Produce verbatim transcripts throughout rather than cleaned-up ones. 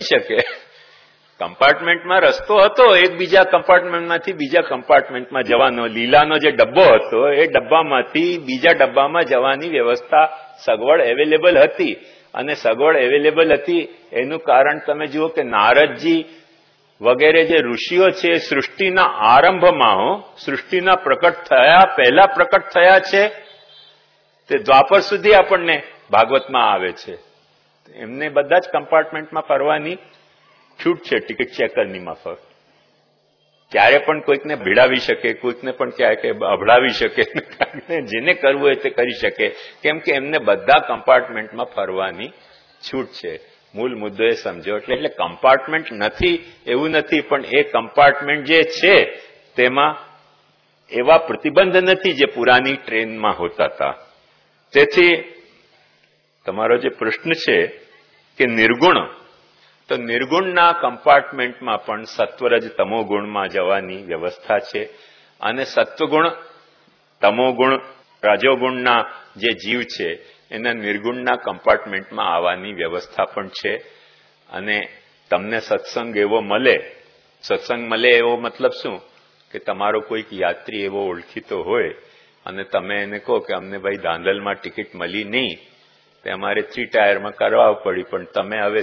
શકે. કમ્પાર્ટમેન્ટમાં રસ્તો હતો એક બીજા કમ્પાર્ટમેન્ટમાંથી બીજા કમ્પાર્ટમેન્ટમાં જવાનો. લીલાનો જે ડબ્બો હતો એ ડબ્બામાંથી બીજા ડબ્બામાં જવાની વ્યવસ્થા સગવડ એવેલેબલ હતી. અને સગવડ એવેલેબલ હતી એનું કારણ તમે જુઓ કે નારદજી વગેરે જે ઋષિઓ છે સૃષ્ટિના આરંભમાં હો સૃષ્ટિના પ્રકટ થયા પહેલા પ્રકટ થયા છે તે દ્વાપર સુધી આપણને ભાગવતમાં આવે છે. એમને બધા જ કમ્પાર્ટમેન્ટમાં ફરવાની છૂટ છે ટિકિટ ચેકરની માફક. ક્યારે પણ કોઈકને ભીડાવી શકે, કોઈકને પણ ક્યાંક અભડાવી શકે, જેને કરવું હોય તે કરી શકે, કેમ કે એમને બધા કમ્પાર્ટમેન્ટમાં ફરવાની છૂટ છે. મૂળ મુદ્દો એ સમજો. એટલે એટલે કમ્પાર્ટમેન્ટ નથી એવું નથી, પણ એ કમ્પાર્ટમેન્ટ જે છે તેમાં એવા પ્રતિબંધ નથી જે પુરાની ટ્રેનમાં હોતા હતા. તેથી તમારો જે પ્રશ્ન છે કે નિર્ગુણ, તો નિર્ગુણના કમ્પાર્ટમેન્ટમાં પણ સત્વરજ તમોગુણમાં જવાની વ્યવસ્થા છે. અને સત્વગુણ તમોગુણ રજોગુણના જે જીવ છે એના નિર્ગુણના કમ્પાર્ટમેન્ટમાં આવવાની વ્યવસ્થા પણ છે. અને તમને સત્સંગ એવો મળે, સત્સંગ મળે એવો મતલબ શું કે તમારો કોઈક યાત્રી એવો ઓળખીતો હોય અને તમે એને કહો કે અમને ભાઈ દાંદલમાં ટિકિટ મળી નહીં, તે અમારે થ્રી ટાયરમાં કરવા પડી, પણ તમે હવે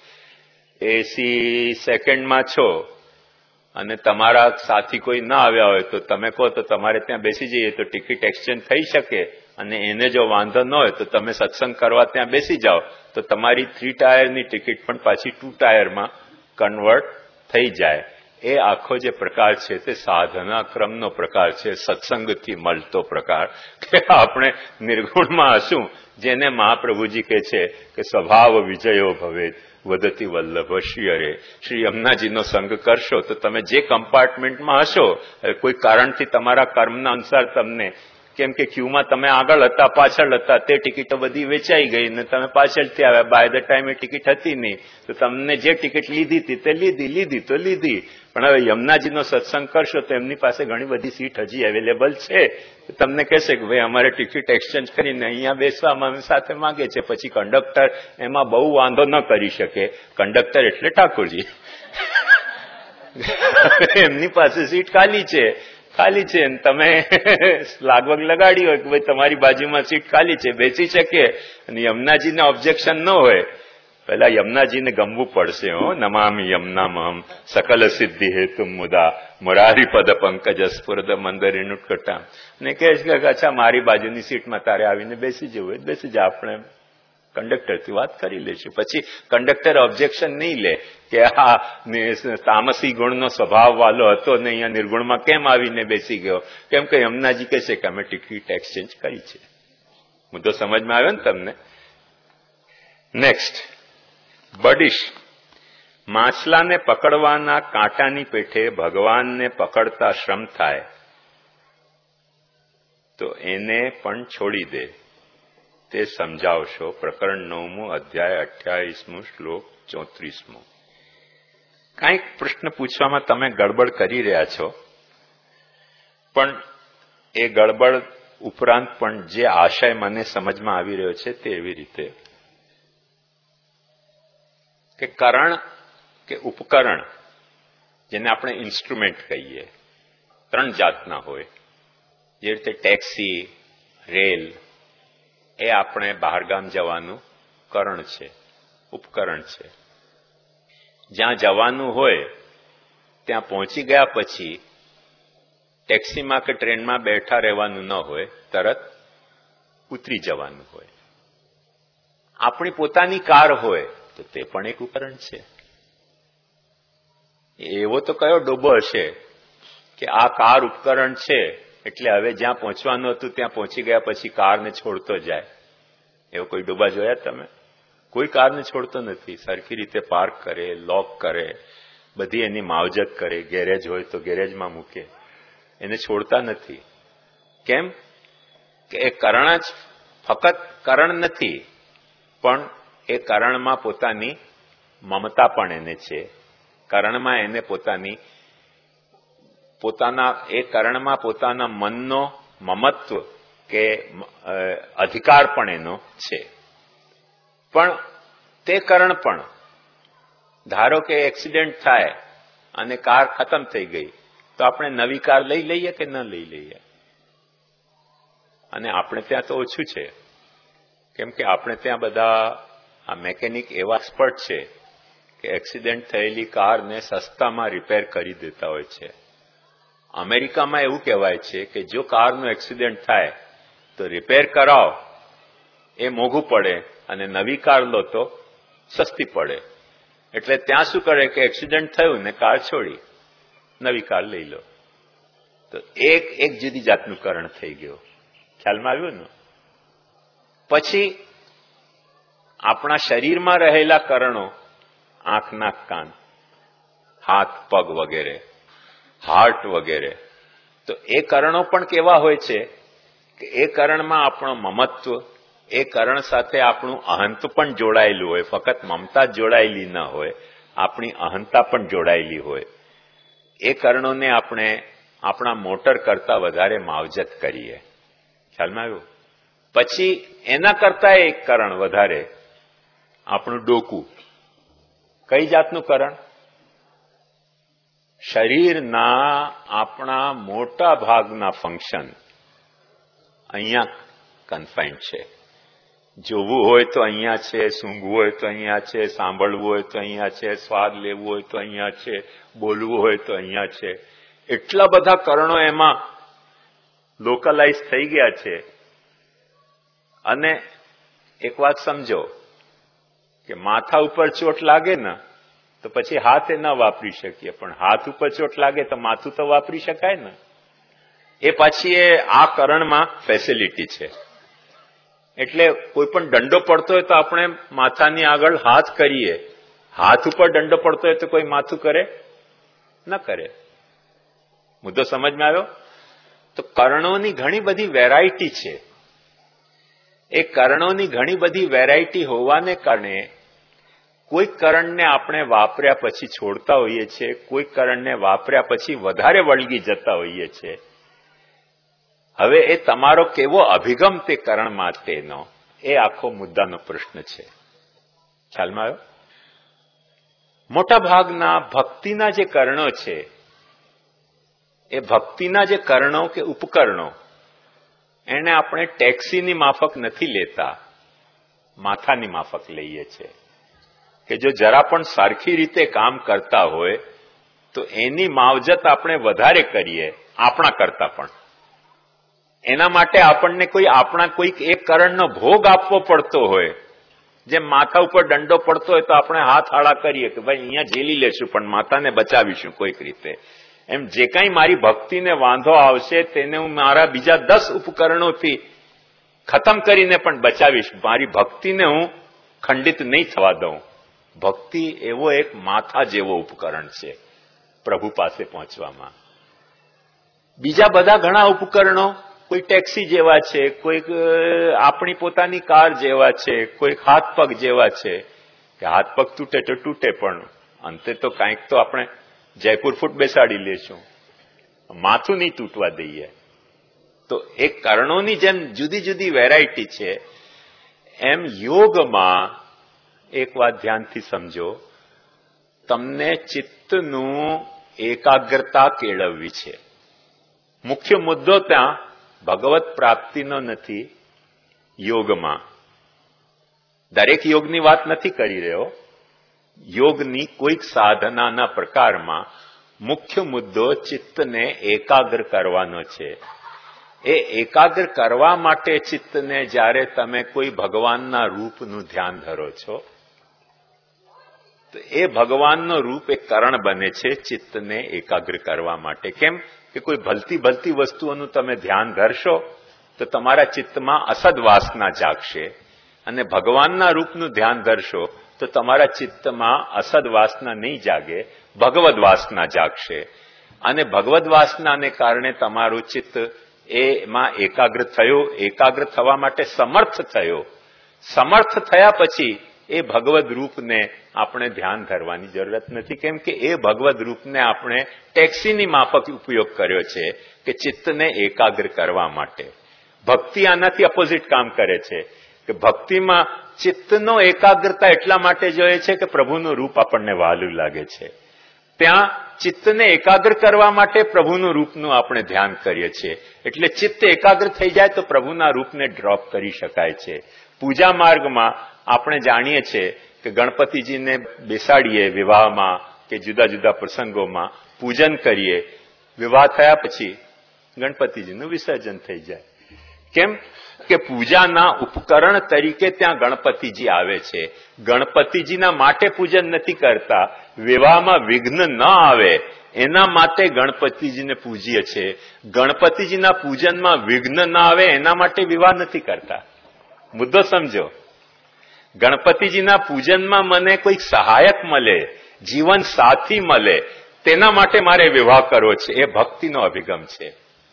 એસી સેકન્ડમાં છો અને તમારા સાથી કોઈ ના આવ્યા હોય તો તમે કહો તો તમારે ત્યાં બેસી જઈએ તો ટિકિટ એક્સચેન્જ થઈ શકે. અને એને જો વાંધો ન હોય તો તમે સત્સંગ કરવા ત્યાં બેસી જાઓ તો તમારી થ્રી ટાયરની ટિકિટ પણ પાછી ટુ ટાયરમાં કન્વર્ટ થઈ જાય. એ આખો જે પ્રકાર છે તે સાધના ક્રમનો પ્રકાર છે, સત્સંગથી મળતો પ્રકાર. કે આપણે નિર્ગુણમાં હશું, જેને મહાપ્રભુજી કહે છે કે સ્વભાવ વિજયો ભવે વધતી વલ્લભ શ્રી અરે. શ્રી યમુનાજીનો સંગ કરશો તો તમે જે કમ્પાર્ટમેન્ટમાં હશો, કોઈ કારણથી તમારા કર્મના અનુસાર તમને, કેમ કે ક્યુમાં તમે આગળ હતા પાછળ હતા, તે ટિકિટો બધી વેચાઈ ગઈ ને તમે પાછળથી આવ્યા, બાય ધ ટાઈમ એ ટિકિટ હતી નહીં, તો તમને જે ટિકિટ લીધી હતી તે લીધી લીધી તો લીધી. પણ હવે યમુનાજીનો સત્સંગ કરશો તો એમની પાસે ઘણી બધી સીટ હજી અવેલેબલ છે. તમને કહેશે કે ભાઈ અમારે ટિકિટ એક્સચેન્જ કરીને અહીંયા બેસવા અમે સાથે માંગે છે. પછી કંડક્ટર એમાં બહુ વાંધો ન કરી શકે. કંડક્ટર એટલે ઠાકોરજી. એમની પાસે સીટ ખાલી છે ખાલી છે તમે લાગવગ લગાડી હોય કે ભાઈ તમારી બાજુમાં સીટ ખાલી છે, બેસી શકે. અને યમુનાજીને ઓબ્જેક્શન ન હોય, પેલા યમુનાજીને ગમવું પડશે. હો નમામી યમુનામહમ સકલ સિદ્ધિ હેતુ મુદા મુરારી પદ પંકજ સ્ફુરદ મંદરેણુટકટા. ને કહે છે કે અચ્છા મારી બાજુની સીટમાં તારે આવીને બેસી જવું હોય બેસી જા, આપણે કંડક્ટરથી વાત કરી લઈશું. પછી કંડક્ટર ઓબ્જેક્શન નહીં લે કે આ તામસી ગુણનો સ્વભાવ વાલો હતો ને અહીંયા નિર્ગુણમાં કેમ આવીને બેસી ગયો, કેમ કે યમુનાજી કહે છે કે અમે ટિકિટ એક્સચેન્જ કરી છે. મુદ્દો સમજમાં આવ્યો ને તમને? નેક્સ્ટ, બડીશ. માછલાને પકડવાના કાંટાની પેઠે ભગવાનને પકડતા શ્રમ થાય તો એને પણ છોડી દે, તે સમજાવશો. પ્રકરણ નવમું અધ્યાય અઠ્યાવીસમું શ્લોક ચોત્રીસમું. કાંઈક પ્રશ્ન પૂછવામાં તમે ગડબડ કરી રહ્યા છો, પણ એ ગડબડ ઉપરાંત પણ જે આશય મને સમજમાં આવી રહ્યો છે તે એવી રીતે કે કરણ કે ઉપકરણ, જેને આપણે ઇન્સ્ટ્રુમેન્ટ કહીએ, ત્રણ જાતના હોય. જે રીતે ટેક્સી, રેલ એ આપણે બહારગામ જવાનું કરણ છે, ઉપકરણ છે. જ્યાં જવાનું હોય ત્યાં પહોંચી ગયા પછી ટેક્સીમાં કે ટ્રેનમાં બેઠા રહેવાનું ન હોય, તરત ઉતરી જવાનું હોય. આપણી પોતાની કાર હોય તો તે પણ એક ઉપકરણ છે. એવો તો કયો ડોબો હશે કે આ કાર ઉપકરણ છે એટલે હવે જ્યાં પહોંચવાનું હતું ત્યાં પહોંચી ગયા પછી કારને છોડતો જાય? એવો કોઈ ડોબા જોયા તમે? કોઈ કારને છોડતો નથી. સરખી રીતે પાર્ક કરે, લોક કરે, બધી એની માવજત કરે. ગેરેજ હોય તો ગેરેજમાં મૂકે, એને છોડતા નથી. કેમ કે એ કરણ જ ફક્ત કરણ નથી, પણ એ કરણમાં પોતાની મમતા પણ એને છે. કરણમાં એને પોતાની પોતાના એ કરણમાં પોતાના મનનો મમત્વ કે અધિકાર પણ એનો છે. પણ તે કરણ પણ ધારો કે એક્સિડન્ટ થાય અને કાર ખતમ થઈ ગઈ તો આપણે નવી કાર લઈ લઈએ કે ન લઈ લઈએ? અને આપણે ત્યાં તો ઓછું છે, કેમ કે આપણે ત્યાં બધા આ મેકેનિક એવા એક્સપર્ટ છે કે એક્સિડન્ટ થયેલી કારને સસ્તામાં રિપેર કરી દેતા હોય છે. અમેરિકામાં એવું કહેવાય છે કે જો કારનું એક્સિડન્ટ થાય તો રિપેર કરાવો એ મોંઘું પડે અને નવી કાર લો તો સસ્તી પડે. એટલે ત્યાં શું કરે કે એક્સિડન્ટ થયું ને કાર છોડી નવી કાર લઈ લો. તો એક એક જુદી જાતનું કરણ થઈ ગયું. ખ્યાલમાં આવ્યું ને? પછી આપણા શરીરમાં રહેલા કરણો, આંખ, નાક, કાન, હાથ, પગ વગેરે, હાર્ટ વગેરે, તો એ કરણો પણ કેવા હોય છે કે એ કરણમાં આપણો મમત્વ, એ કરણ સાથે આપણું અહંત પણ જોડાયેલું હોય. ફક્ત મમતા જ જોડાયેલી ન હોય, આપણી અહંતા પણ જોડાયેલી હોય. એ કરણોને આપણે આપણા મોટર કરતા વધારે માવજત કરીએ. ખ્યાલમાં આવ્યું? પછી એના કરતા એક કરણ વધારે, આપણું ડોકું. કઈ જાતનું કરણ? શરીરના આપણા મોટા ભાગના ફંક્શન અહીંયા કન્ફાઇન્ડ છે. જોવું હોય તો અહીંયા છે, સૂંઘવું હોય તો અહીંયા છે, સાંભળવું હોય તો અહીંયા છે, સ્વાદ લેવું હોય તો અહીંયા છે, બોલવું હોય તો અહીંયા છે. એટલા બધા કરણો એમાં લોકલાઇઝ થઈ ગયા છે. અને એક વાત સમજો કે માથા ઉપર ચોટ લાગે ને તો પછી હાથ એ ન વાપરી શકીએ, પણ હાથ ઉપર ચોટ લાગે તો માથું તો વાપરી શકાય ને. એ પાછી એ આ કરણમાં ફેસિલિટી છે. એટલે કોઈ પણ દંડો પડતો હોય તો આપણે માથાની આગળ હાથ કરીએ. હાથ ઉપર દંડો પડતો હોય તો કોઈ માથું કરે ન કરે. મુદ્દો સમજમાં આવ્યો? તો કર્ણોની ઘણી બધી વેરાયટી છે. એ કર્ણોની ઘણી બધી વેરાયટી હોવાને કારણે કોઈ કરણને આપણે વાપર્યા પછી છોડતા હોઈએ છીએ, કોઈ કરણને વાપર્યા પછી વધારે વળગી જતા હોઈએ છીએ. હવે એ તમારો કેવો અભિગમ તે કરણ માટેનો, એ આખો મુદ્દાનો પ્રશ્ન છે. ખ્યાલમાં આવ્યો? મોટા ભાગના ભક્તિના જે કરણો છે, એ ભક્તિના જે કરણો કે ઉપકરણો, એને આપણે ટેક્સીની માફક નથી લેતા, માથાની માફક લઈએ છીએ. કે જો જરા પણ સરખી રીતે કામ કરતા હોય તો એની માવજત આપણે વધારે કરીએ આપણા કરતા પણ. એના માટે આપણને કોઈ આપણા કોઈક એક કરણનો ભોગ આપવો પડતો હોય. જેમ માથા ઉપર દંડો પડતો હોય તો આપણે હાથ આડા કરીએ કે ભાઈ અહીંયા ઝેલી લેશું પણ માથાને બચાવીશું કોઈક રીતે. એમ જે કંઈ મારી ભક્તિને વાંધો આવશે તેને હું મારા બીજા દસ ઉપકરણોથી ખતમ કરીને પણ બચાવીશ. મારી ભક્તિને હું ખંડિત નહીં થવા દઉં. ભક્તિ એવો એક માથા જેવો ઉપકરણ છે પ્રભુ પાસે પહોંચવામાં. બીજા બધા ઘણા ઉપકરણો કોઈ ટેક્સી જેવા છે, કોઈક આપણી પોતાની કાર જેવા છે, કોઈક હાથ પગ જેવા છે. કે હાથ પગ તૂટે તો તૂટે, પણ અંતે તો કાંઈક તો આપણે જયપુર ફૂટ બેસાડી લેશું, માથું નહીં તૂટવા દઈએ. તો એ કરણોની જેમ જુદી જુદી વેરાયટી છે, એમ યોગમાં એક વાત ધ્યાનથી સમજો, તમને ચિત્તનું એકાગ્રતા કેળવવી છે. મુખ્ય મુદ્દો ત્યાં ભગવત પ્રાપ્તિનો નથી. યોગમાં દરેક યોગની વાત નથી કરી રહ્યો. યોગની કોઈક સાધનાના પ્રકારમાં મુખ્ય મુદ્દો ચિત્તને એકાગ્ર કરવાનો છે. એ એકાગ્ર કરવા માટે ચિત્તને જ્યારે તમે કોઈ ભગવાનના રૂપનું ધ્યાન ધરો છો તો એ ભગવાનનો રૂપ એક કરણ બને છે ચિત્તને એકાગ્ર કરવા માટે. કેમ કે કોઈ ભલતી ભલતી વસ્તુઓનું તમે ધ્યાન ધરશો તો તમારા ચિત્તમાં અસદ વાસના જાગશે, અને ભગવાનના રૂપનું ધ્યાન ધરશો તો તમારા ચિત્તમાં અસદ વાસના નહીં જાગે, ભગવદ વાસના જાગશે. અને ભગવદ વાસનાને કારણે તમારું ચિત્ત એમાં એકાગ્ર થયો, એકાગ્ર થવા માટે સમર્થ થયો. સમર્થ થયા પછી એ ભગવદ રૂપને આપણે ધ્યાન ધરવાની જરૂરત નથી, કેમ કે એ ભગવદ રૂપને આપણે ટેક્સીની માફક ઉપયોગ કર્યો છે કે ચિત્તને એકાગ્ર કરવા માટે. ભક્તિ આનાથી અપોઝિટ કામ કરે છે કે ભક્તિમાં ચિત્તનો એકાગ્રતા એટલા માટે જોઈએ છે કે પ્રભુનું રૂપ આપણને વહાલું લાગે છે. ત્યાં ચિત્તને એકાગ્ર કરવા માટે પ્રભુનું રૂપનું આપણે ધ્યાન કરીએ છીએ. એટલે ચિત્ત એકાગ્ર થઈ જાય તો પ્રભુના રૂપને ડ્રોપ કરી શકાય છે. પૂજા માર્ગમાં આપણે જાણીએ છીએ કે ગણપતિજીને બેસાડીએ વિવાહમાં કે જુદા જુદા પ્રસંગોમાં પૂજન કરીએ. વિવાહ થયા પછી ગણપતિજીનું વિસર્જન થઈ જાય. કેમ કે પૂજાના ઉપકરણ તરીકે ત્યાં ગણપતિજી આવે છે. ગણપતિજીના માટે પૂજન નથી કરતા. વિવાહમાં વિઘ્ન ન આવે એના માટે ગણપતિજીને પૂજીએ છીએ. ગણપતિજીના પૂજનમાં વિઘ્ન ન આવે એના માટે વિવાહ નથી કરતા. મુદ્દો સમજો. ગણપતિજીના પૂજનમાં મને કોઈ સહાયક મળે, જીવન સાથી મળે, તેના માટે મારે વિવાહ કરવો છે. એ ભક્તિનો અભિગમ છે.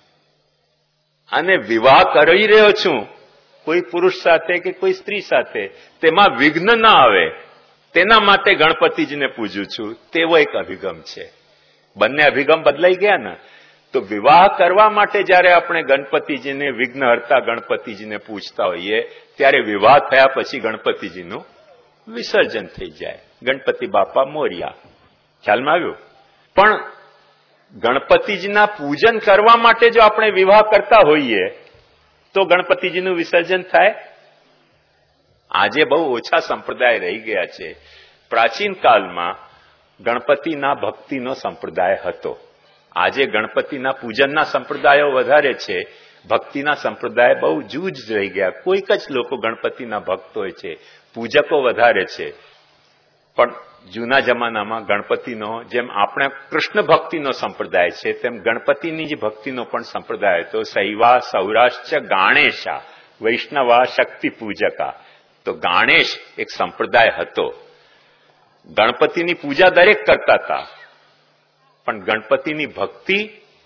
અને વિવાહ કરી રહ્યો છું કોઈ પુરુષ સાથે કે કોઈ સ્ત્રી સાથે, તેમાં વિઘ્ન ન આવે તેના માટે ગણપતિજીને પૂજું છું, તેવો એક અભિગમ છે. બંને અભિગમ બદલાઈ ગયા ને. તો વિવાહ કરવા માટે જયારે આપણે ગણપતિજીને વિઘ્નહર્તા ગણપતિજીને પૂજતા હોઈએ ત્યારે વિવાહ થયા પછી ગણપતિજીનું વિસર્જન થઈ જાય. ગણપતિ બાપા મોર્યા. ખ્યાલમાં આવ્યું? પણ ગણપતિજીના પૂજન કરવા માટે જો આપણે વિવાહ કરતા હોઈએ તો ગણપતિજીનું વિસર્જન થાય? આજે બહુ ઓછા સંપ્રદાય રહી ગયા છે. પ્રાચીન કાળમાં ગણપતિના ભક્તિનો સંપ્રદાય હતો. આજે ગણપતિના પૂજનના સંપ્રદાયો વધારે છે, ભક્તિના સંપ્રદાય બહુ જૂજ રહી ગયા. કોઈક જ લોકો ગણપતિના ભક્ત હોય છે, પૂજકો વધારે છે. પણ જૂના જમાનામાં ગણપતિનો, જેમ આપણે કૃષ્ણ ભક્તિનો સંપ્રદાય છે તેમ ગણપતિની જે ભક્તિનો પણ સંપ્રદાય હતો. શૈવા સૌરાષ્ટ્ર ગાણેશા વૈષ્ણવા શક્તિ પૂજકા. તો ગાણેશ એક સંપ્રદાય હતો. ગણપતિની પૂજા દરેક કરતા હતા, પણ ગણપતિની ભક્તિ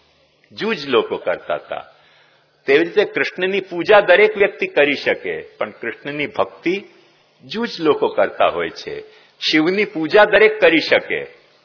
જૂજ લોકો કરતા હતા. તેવી રીતે કૃષ્ણની પૂજા દરેક વ્યક્તિ કરી શકે, પણ કૃષ્ણની ભક્તિ જૂજ લોકો કરતા હોય છે. શિવની પૂજા દરેક કરી શકે,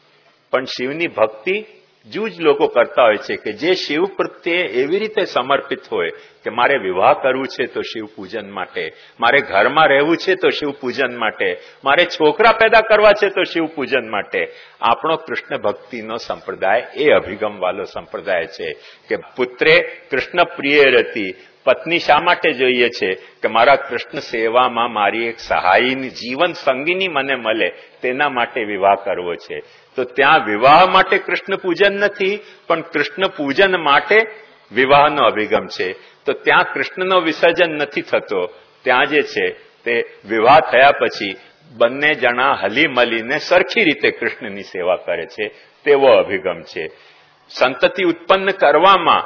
પણ શિવની ભક્તિ જૂજ લોકો કરતા હોય છે કે જે શિવ પ્રત્યે એવી રીતે સમર્પિત હોય કે મારે વિવાહ કરવું છે તો શિવ પૂજન માટે, મારે ઘરમાં રહેવું છે તો શિવ પૂજન માટે, મારે છોકરા પેદા કરવા છે તો શિવ પૂજન માટે. આપણો કૃષ્ણ ભક્તિનો સંપ્રદાય એ અભિગમ વાળો સંપ્રદાય છે કે પુત્રે કૃષ્ણ પ્રિય રતી. પત્ની શા માટે જોઈએ છે કે મારા કૃષ્ણ સેવામાં મારી એક સહાયની જીવન સંગીની મને મળે, તેના માટે વિવાહ કરવો છે. તો ત્યાં વિવાહ માટે કૃષ્ણ પૂજન નથી, પણ કૃષ્ણ પૂજન માટે વિવાહનો અભિગમ છે. તો ત્યાં કૃષ્ણનો વિસર્જન નથી થતો. ત્યાં જે છે તે વિવાહ થયા પછી બંને જણા હલી મળીને સરખી રીતે કૃષ્ણની સેવા કરે છે, તેવો અભિગમ છે. સંતતિ ઉત્પન્ન કરવામાં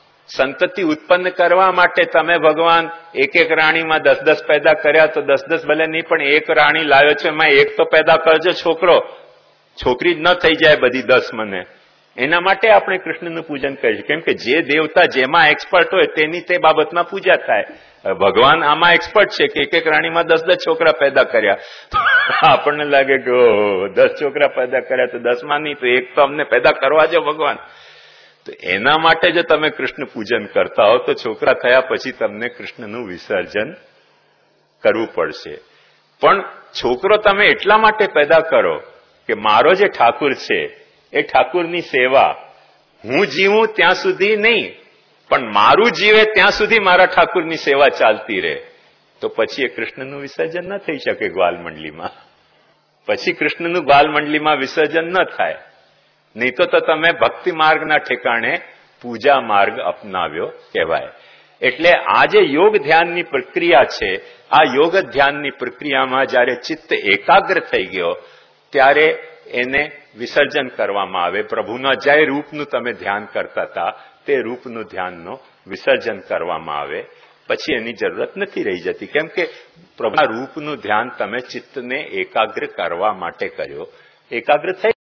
સંતતિ ઉત્પન્ન કરવા માટે તમે ભગવાન એક એક રાણીમાં દસ દસ પેદા કર્યા, તો દસ દસ ભલે નહીં પણ એક રાણી લાવ્યો છે, એમાં એક તો પેદા કરજો છોકરો, છોકરી જ ન થઈ જાય બધી દસ મને. એના માટે આપણે કૃષ્ણનું પૂજન કરીશું. કેમ કે જે દેવતા જેમાં એક્સપર્ટ હોય તેની તે બાબતમાં પૂજા થાય. ભગવાન આમાં એક્સપર્ટ છે કે એક એક રાણીમાં દસ દસ છોકરા પેદા કર્યા. આપણને લાગે કે દસ છોકરા પેદા કર્યા તો દસમાં નહીં તો એક તો અમને પેદા કરવા જો ભગવાન. તો એના માટે જો તમે કૃષ્ણ પૂજન કરતા હો તો છોકરા થયા પછી તમને કૃષ્ણનું વિસર્જન કરવું પડશે. પણ છોકરો તમે એટલા માટે પેદા કરો કે મારો જે ઠાકુર છે એ ઠાકુરની સેવા હું જીવું ત્યાં સુધી નહીં, પણ મારું જીવે ત્યાં સુધી મારા ઠાકુરની સેવા ચાલતી રહે. તો પછી એ કૃષ્ણનું વિસર્જન ન થઈ શકે ગ્વાલમંડલીમાં. પછી કૃષ્ણનું ગ્વાલમંડલીમાં વિસર્જન ન થાય. નહીં તો તમે ભક્તિ માર્ગના ઠેકાણે પૂજા માર્ગ અપનાવ્યો કહેવાય. એટલે આ જે યોગ ધ્યાનની પ્રક્રિયા છે, આ યોગ ધ્યાનની પ્રક્રિયામાં જયારે ચિત્ત એકાગ્ર થઈ ગયો ત્યારે એને વિસર્જન કરવામાં આવે. પ્રભુના જે રૂપનું તમે ધ્યાન કરતા હતા તે રૂપનું ધ્યાનનું વિસર્જન કરવામાં આવે. પછી એની જરૂરત નથી રહી જતી. કેમ કે પ્રભુના રૂપનું ધ્યાન તમે ચિત્તને એકાગ્ર કરવા માટે કર્યો. એકાગ્ર થઈ